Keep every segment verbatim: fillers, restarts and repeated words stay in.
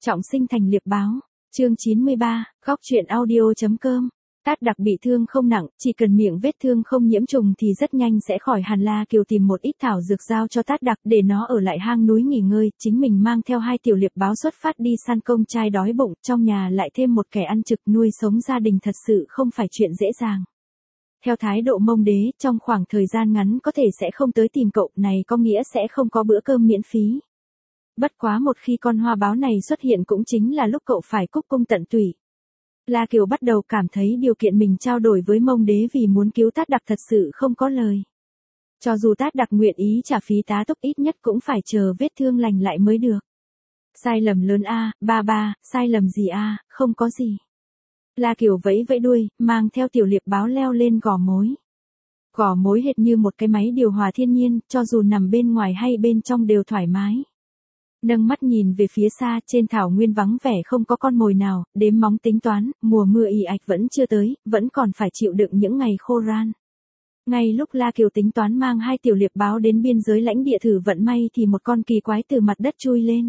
Trọng sinh thành liệp báo. Chương chín mươi ba, góc truyện audio.com. Tát đặc bị thương không nặng, chỉ cần miệng vết thương không nhiễm trùng thì rất nhanh sẽ khỏi hẳn. La Kiều tìm một ít thảo dược giao cho Tát đặc để nó ở lại hang núi nghỉ ngơi, chính mình mang theo hai tiểu liệp báo xuất phát đi săn. Công trai đói bụng, trong nhà lại thêm một kẻ ăn trực, nuôi sống gia đình thật sự không phải chuyện dễ dàng. Theo thái độ Mông Đế, trong khoảng thời gian ngắn có thể sẽ không tới tìm cậu, này có nghĩa sẽ không có bữa cơm miễn phí. Bất quá một khi con hoa báo này xuất hiện cũng chính là lúc cậu phải cúc cung tận tủy. La Kiều bắt đầu cảm thấy điều kiện mình trao đổi với Mông Đế vì muốn cứu Tát đặc thật sự không có lời. Cho dù Tát đặc nguyện ý trả phí tá túc, ít nhất cũng phải chờ vết thương lành lại mới được. Sai lầm lớn a, ba ba, sai lầm gì a, không có gì. La Kiều vẫy vẫy đuôi, mang theo tiểu liệp báo leo lên gò mối. Gò mối hệt như một cái máy điều hòa thiên nhiên, cho dù nằm bên ngoài hay bên trong đều thoải mái. Nâng mắt nhìn về phía xa, trên thảo nguyên vắng vẻ không có con mồi nào, đếm móng tính toán, mùa mưa ì ạch vẫn chưa tới, vẫn còn phải chịu đựng những ngày khô ran. Ngay lúc La Kiều tính toán mang hai tiểu liệp báo đến biên giới lãnh địa thử vận may thì một con kỳ quái từ mặt đất chui lên.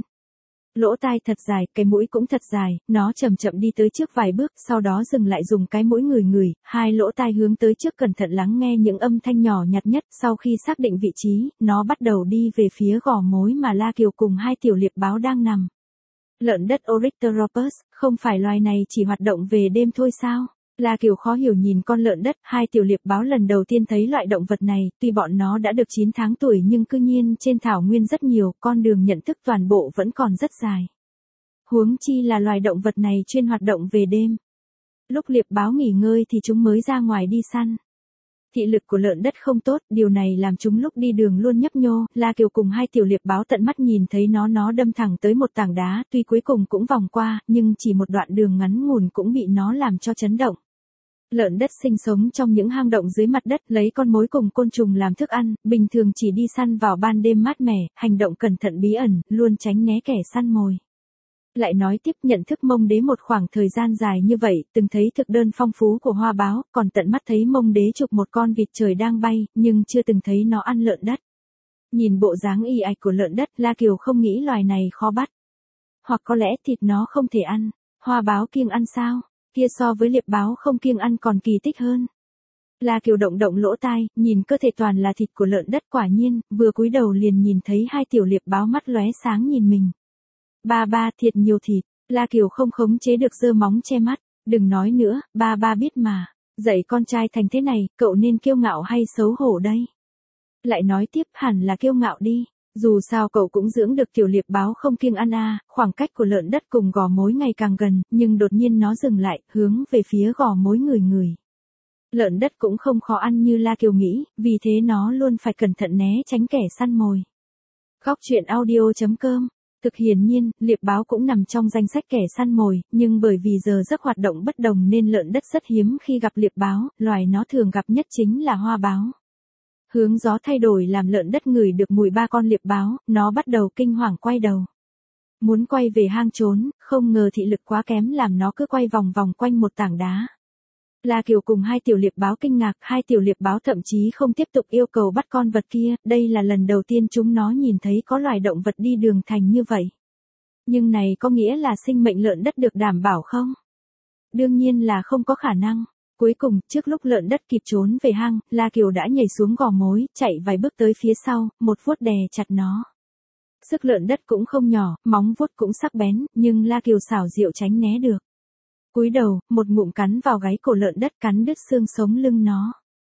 Lỗ tai thật dài, cái mũi cũng thật dài, nó chậm chậm đi tới trước vài bước, sau đó dừng lại dùng cái mũi ngửi ngửi, hai lỗ tai hướng tới trước cẩn thận lắng nghe những âm thanh nhỏ nhặt nhất. Sau khi xác định vị trí, nó bắt đầu đi về phía gò mối mà La Kiều cùng hai tiểu liệp báo đang nằm. Lợn đất Orycteropus, không phải loài này chỉ hoạt động về đêm thôi sao? La Kiều khó hiểu nhìn con lợn đất, hai tiểu liệp báo lần đầu tiên thấy loại động vật này, tuy bọn nó đã được chín tháng tuổi nhưng cư nhiên trên thảo nguyên rất nhiều, con đường nhận thức toàn bộ vẫn còn rất dài. Huống chi là loài động vật này chuyên hoạt động về đêm. Lúc liệp báo nghỉ ngơi thì chúng mới ra ngoài đi săn. Thị lực của lợn đất không tốt, điều này làm chúng lúc đi đường luôn nhấp nhô. La Kiều cùng hai tiểu liệp báo tận mắt nhìn thấy nó nó đâm thẳng tới một tảng đá, tuy cuối cùng cũng vòng qua, nhưng chỉ một đoạn đường ngắn ngủn cũng bị nó làm cho chấn động. Lợn đất sinh sống trong những hang động dưới mặt đất, lấy con mối cùng côn trùng làm thức ăn, bình thường chỉ đi săn vào ban đêm mát mẻ, hành động cẩn thận bí ẩn, luôn tránh né kẻ săn mồi. Lại nói tiếp, nhận thức Mông Đế một khoảng thời gian dài như vậy, từng thấy thực đơn phong phú của hoa báo, còn tận mắt thấy Mông Đế chụp một con vịt trời đang bay, nhưng chưa từng thấy nó ăn lợn đất. Nhìn bộ dáng y ạch của lợn đất, La Kiều không nghĩ loài này khó bắt. Hoặc có lẽ thịt nó không thể ăn, hoa báo kiêng ăn sao? Kia so với liệp báo không kiêng ăn còn kỳ tích hơn. La Kiều động động lỗ tai, nhìn cơ thể toàn là thịt của lợn đất, quả nhiên, vừa cúi đầu liền nhìn thấy hai tiểu liệp báo mắt lóe sáng nhìn mình. Ba ba, thiệt nhiều thịt. La Kiều không khống chế được giơ móng che mắt. Đừng nói nữa, ba ba biết mà. Dạy con trai thành thế này, cậu nên kiêu ngạo hay xấu hổ đây? Lại nói tiếp, hẳn là kiêu ngạo đi. Dù sao cậu cũng dưỡng được tiểu liệp báo không kiêng ăn à. Khoảng cách của lợn đất cùng gò mối ngày càng gần, nhưng đột nhiên nó dừng lại, hướng về phía gò mối ngửi ngửi. Lợn đất cũng không khó ăn như La Kiều nghĩ, vì thế nó luôn phải cẩn thận né tránh kẻ săn mồi. Góc truyện audio.com. Thực hiển nhiên, liệp báo cũng nằm trong danh sách kẻ săn mồi, nhưng bởi vì giờ giấc hoạt động bất đồng nên lợn đất rất hiếm khi gặp liệp báo, loài nó thường gặp nhất chính là hoa báo. Hướng gió thay đổi làm lợn đất ngửi được mùi ba con liệp báo, nó bắt đầu kinh hoàng quay đầu. Muốn quay về hang trốn, không ngờ thị lực quá kém làm nó cứ quay vòng vòng quanh một tảng đá. La Kiều cùng hai tiểu liệp báo kinh ngạc, hai tiểu liệp báo thậm chí không tiếp tục yêu cầu bắt con vật kia, đây là lần đầu tiên chúng nó nhìn thấy có loài động vật đi đường thành như vậy. Nhưng này có nghĩa là sinh mệnh lợn đất được đảm bảo không? Đương nhiên là không có khả năng. Cuối cùng, trước lúc lợn đất kịp trốn về hang, La Kiều đã nhảy xuống gò mối, chạy vài bước tới phía sau, một vuốt đè chặt nó. Sức lợn đất cũng không nhỏ, móng vuốt cũng sắc bén, nhưng La Kiều xảo diệu tránh né được. Cúi đầu, một ngụm cắn vào gáy cổ lợn đất, cắn đứt xương sống lưng nó.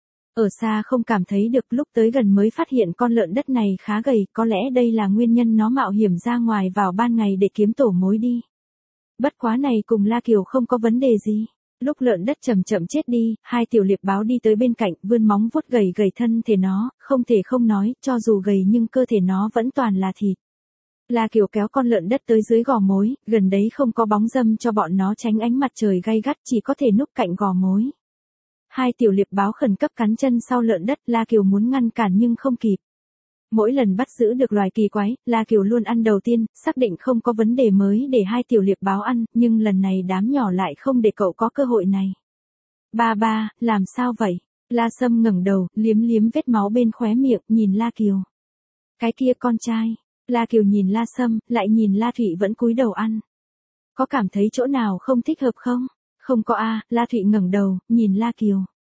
Ở xa không cảm thấy được, lúc tới gần mới phát hiện con lợn đất này khá gầy, có lẽ đây là nguyên nhân nó mạo hiểm ra ngoài vào ban ngày để kiếm tổ mối đi. Bất quá này cùng La Kiều không có vấn đề gì. Lúc lợn đất chậm chậm chết đi, hai tiểu liệp báo đi tới bên cạnh, vươn móng vuốt gầy gầy thân thể nó, không thể không nói, cho dù gầy nhưng cơ thể nó vẫn toàn là thịt. La Kiều kéo con lợn đất tới dưới gò mối, gần đấy không có bóng râm cho bọn nó tránh ánh mặt trời gay gắt, chỉ có thể núp cạnh gò mối. Hai tiểu liệp báo khẩn cấp cắn chân sau lợn đất, La Kiều muốn ngăn cản nhưng không kịp. Mỗi lần bắt giữ được loài kỳ quái, La Kiều luôn ăn đầu tiên, xác định không có vấn đề mới để hai tiểu liệp báo ăn, nhưng lần này đám nhỏ lại không để cậu có cơ hội này. Ba ba, làm sao vậy? La Sâm ngẩng đầu, liếm liếm vết máu bên khóe miệng, nhìn La Kiều. Cái kia con trai. La Kiều nhìn La Sâm, lại nhìn La Thụy vẫn cúi đầu ăn. Có cảm thấy chỗ nào không thích hợp không? Không có a, La Thụy ngẩng đầu, nhìn La Kiều.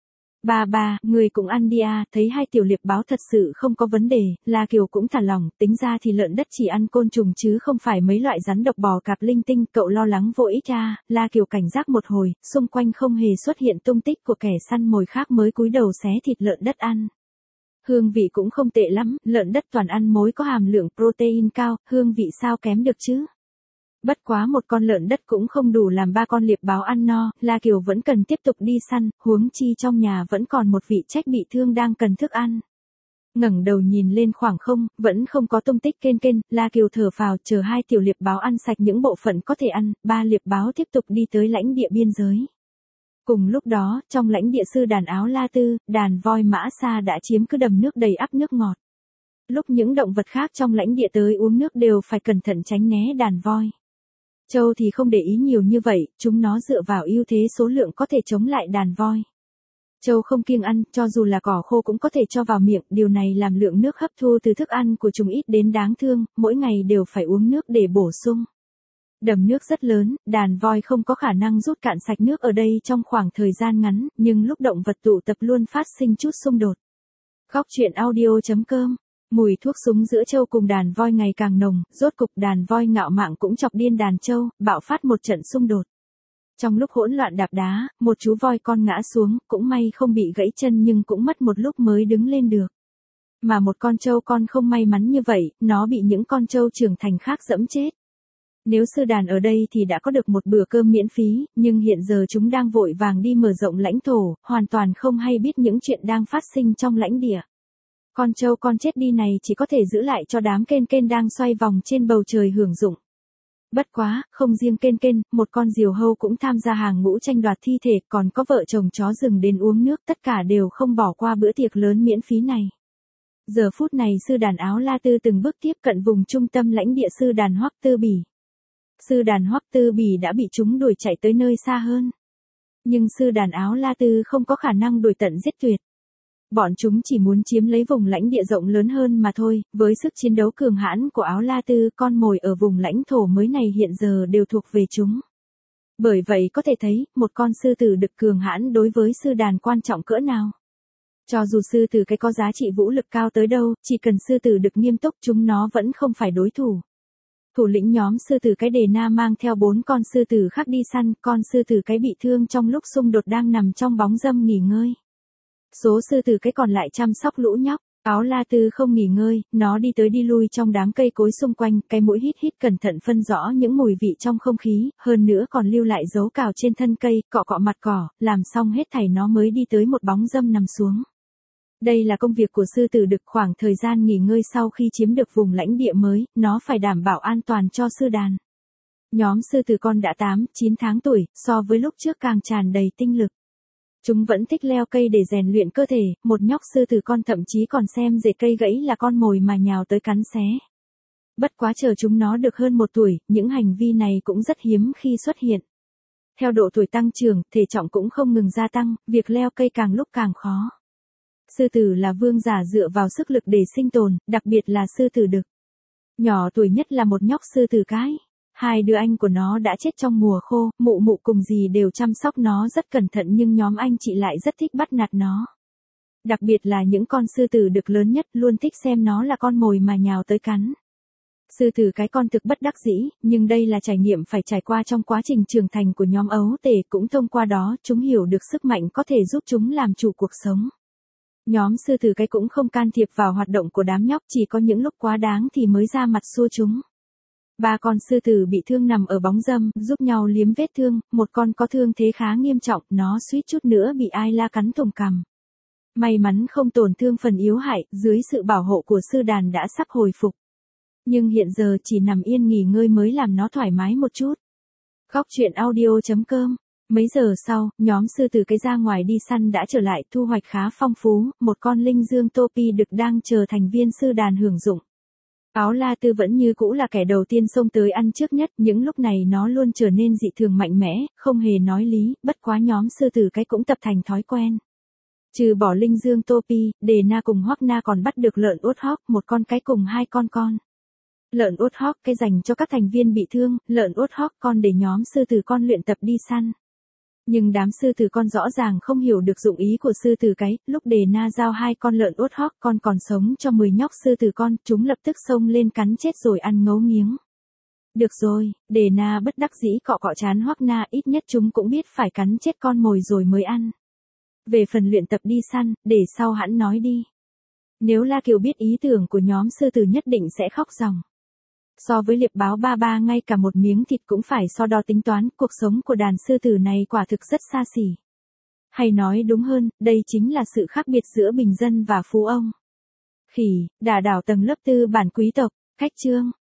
Ba ba, người cũng ăn đi a, thấy hai tiểu liệp báo thật sự không có vấn đề, La Kiều cũng thả lỏng, tính ra thì lợn đất chỉ ăn côn trùng chứ không phải mấy loại rắn độc bò cạp linh tinh, cậu lo lắng vô ích a. La Kiều cảnh giác một hồi, xung quanh không hề xuất hiện tung tích của kẻ săn mồi khác mới cúi đầu xé thịt lợn đất ăn. Hương vị cũng không tệ lắm, lợn đất toàn ăn mối có hàm lượng protein cao, hương vị sao kém được chứ? Bất quá một con lợn đất cũng không đủ làm ba con liệp báo ăn no, La Kiều vẫn cần tiếp tục đi săn, huống chi trong nhà vẫn còn một vị trách bị thương đang cần thức ăn. Ngẩng đầu nhìn lên khoảng không, vẫn không có tung tích kên kên, La Kiều thở phào chờ hai tiểu liệp báo ăn sạch những bộ phận có thể ăn, ba liệp báo tiếp tục đi tới lãnh địa biên giới. Cùng lúc đó, trong lãnh địa sư đàn Áo La Tư, đàn voi Mã Sa đã chiếm cứ đầm nước đầy ắp nước ngọt. Lúc những động vật khác trong lãnh địa tới uống nước đều phải cẩn thận tránh né đàn voi. Trâu thì không để ý nhiều như vậy, chúng nó dựa vào ưu thế số lượng có thể chống lại đàn voi. Trâu không kiêng ăn, cho dù là cỏ khô cũng có thể cho vào miệng, điều này làm lượng nước hấp thu từ thức ăn của chúng ít đến đáng thương, mỗi ngày đều phải uống nước để bổ sung. Đầm nước rất lớn, đàn voi không có khả năng rút cạn sạch nước ở đây trong khoảng thời gian ngắn, nhưng lúc động vật tụ tập luôn phát sinh chút xung đột. Góc truyện audio chấm com. Mùi thuốc súng giữa trâu cùng đàn voi ngày càng nồng, rốt cục đàn voi ngạo mạn cũng chọc điên đàn trâu, bạo phát một trận xung đột. Trong lúc hỗn loạn đạp đá, một chú voi con ngã xuống, cũng may không bị gãy chân nhưng cũng mất một lúc mới đứng lên được. Mà một con trâu con không may mắn như vậy, nó bị những con trâu trưởng thành khác dẫm chết. Nếu sư đàn ở đây thì đã có được một bữa cơm miễn phí, nhưng hiện giờ chúng đang vội vàng đi mở rộng lãnh thổ, hoàn toàn không hay biết những chuyện đang phát sinh trong lãnh địa. Con trâu con chết đi này chỉ có thể giữ lại cho đám kên kên đang xoay vòng trên bầu trời hưởng dụng. Bất quá, không riêng kên kên, một con diều hâu cũng tham gia hàng ngũ tranh đoạt thi thể, còn có vợ chồng chó rừng đến uống nước, tất cả đều không bỏ qua bữa tiệc lớn miễn phí này. Giờ phút này sư đàn Áo La Tư từng bước tiếp cận vùng trung tâm lãnh địa sư đàn Hoắc Tư Bỉ. Sư đàn Hoắc Tư Bỉ đã bị chúng đuổi chạy tới nơi xa hơn. Nhưng sư đàn Áo La Tư không có khả năng đuổi tận giết tuyệt. Bọn chúng chỉ muốn chiếm lấy vùng lãnh địa rộng lớn hơn mà thôi, với sức chiến đấu cường hãn của Áo La Tư, con mồi ở vùng lãnh thổ mới này hiện giờ đều thuộc về chúng. Bởi vậy có thể thấy, một con sư tử đực cường hãn đối với sư đàn quan trọng cỡ nào. Cho dù sư tử cái có giá trị vũ lực cao tới đâu, chỉ cần sư tử đực nghiêm túc chúng nó vẫn không phải đối thủ. Thủ lĩnh nhóm sư tử cái Đề Na mang theo bốn con sư tử khác đi săn, con sư tử cái bị thương trong lúc xung đột đang nằm trong bóng râm nghỉ ngơi. Số sư tử cái còn lại chăm sóc lũ nhóc, Áo La Tư không nghỉ ngơi, nó đi tới đi lui trong đám cây cối xung quanh, cái mũi hít hít cẩn thận phân rõ những mùi vị trong không khí, hơn nữa còn lưu lại dấu cào trên thân cây, cọ cọ mặt cỏ, làm xong hết thảy nó mới đi tới một bóng râm nằm xuống. Đây là công việc của sư tử đực, khoảng thời gian nghỉ ngơi sau khi chiếm được vùng lãnh địa mới, nó phải đảm bảo an toàn cho sư đàn. Nhóm sư tử con đã tám, chín tháng tuổi, so với lúc trước càng tràn đầy tinh lực. Chúng vẫn thích leo cây để rèn luyện cơ thể, một nhóc sư tử con thậm chí còn xem rễ cây gãy là con mồi mà nhào tới cắn xé. Bất quá chờ chúng nó được hơn một tuổi, những hành vi này cũng rất hiếm khi xuất hiện. Theo độ tuổi tăng trưởng, thể trọng cũng không ngừng gia tăng, việc leo cây càng lúc càng khó. Sư tử là vương giả dựa vào sức lực để sinh tồn, đặc biệt là sư tử đực. Nhỏ tuổi nhất là một nhóc sư tử cái. Hai đứa anh của nó đã chết trong mùa khô, mụ mụ cùng dì đều chăm sóc nó rất cẩn thận nhưng nhóm anh chị lại rất thích bắt nạt nó. Đặc biệt là những con sư tử đực lớn nhất luôn thích xem nó là con mồi mà nhào tới cắn. Sư tử cái con thực bất đắc dĩ, nhưng đây là trải nghiệm phải trải qua trong quá trình trưởng thành của nhóm ấu tể, cũng thông qua đó chúng hiểu được sức mạnh có thể giúp chúng làm chủ cuộc sống. Nhóm sư tử cái cũng không can thiệp vào hoạt động của đám nhóc, chỉ có những lúc quá đáng thì mới ra mặt xua chúng. Ba con sư tử bị thương nằm ở bóng râm, giúp nhau liếm vết thương, một con có thương thế khá nghiêm trọng, nó suýt chút nữa bị ai la cắn thủng cằm. May mắn không tổn thương phần yếu hại, dưới sự bảo hộ của sư đàn đã sắp hồi phục. Nhưng hiện giờ chỉ nằm yên nghỉ ngơi mới làm nó thoải mái một chút. Góc truyện audio chấm com. Mấy giờ sau, nhóm sư tử cái ra ngoài đi săn đã trở lại, thu hoạch khá phong phú, một con linh dương tô pi đực đang chờ thành viên sư đàn hưởng dụng. Áo La Tư vẫn như cũ là kẻ đầu tiên xông tới ăn trước nhất, những lúc này nó luôn trở nên dị thường mạnh mẽ, không hề nói lý, bất quá nhóm sư tử cái cũng tập thành thói quen. Trừ bỏ linh dương tô pi, Đề Na cùng Hoắc Na còn bắt được lợn uất hóc, một con cái cùng hai con con. Lợn uốt hóc cái dành cho các thành viên bị thương, lợn uốt hóc con để nhóm sư tử con luyện tập đi săn. Nhưng đám sư tử con rõ ràng không hiểu được dụng ý của sư tử cái, lúc Đề Na giao hai con lợn uốt hóc con còn sống cho mười nhóc sư tử con, chúng lập tức xông lên cắn chết rồi ăn ngấu nghiếng. Được rồi, Đề Na bất đắc dĩ cọ cọ chán Hoắc Na, ít nhất chúng cũng biết phải cắn chết con mồi rồi mới ăn. Về phần luyện tập đi săn, để sau hẵng nói đi. Nếu La Kiều biết ý tưởng của nhóm sư tử nhất định sẽ khóc ròng. So với liệp báo ba ba ngay cả một miếng thịt cũng phải so đo tính toán, cuộc sống của đàn sư tử này quả thực rất xa xỉ. Hay nói đúng hơn, đây chính là sự khác biệt giữa bình dân và phú ông. Khỉ, đả đảo tầng lớp tư bản quý tộc, cách chương.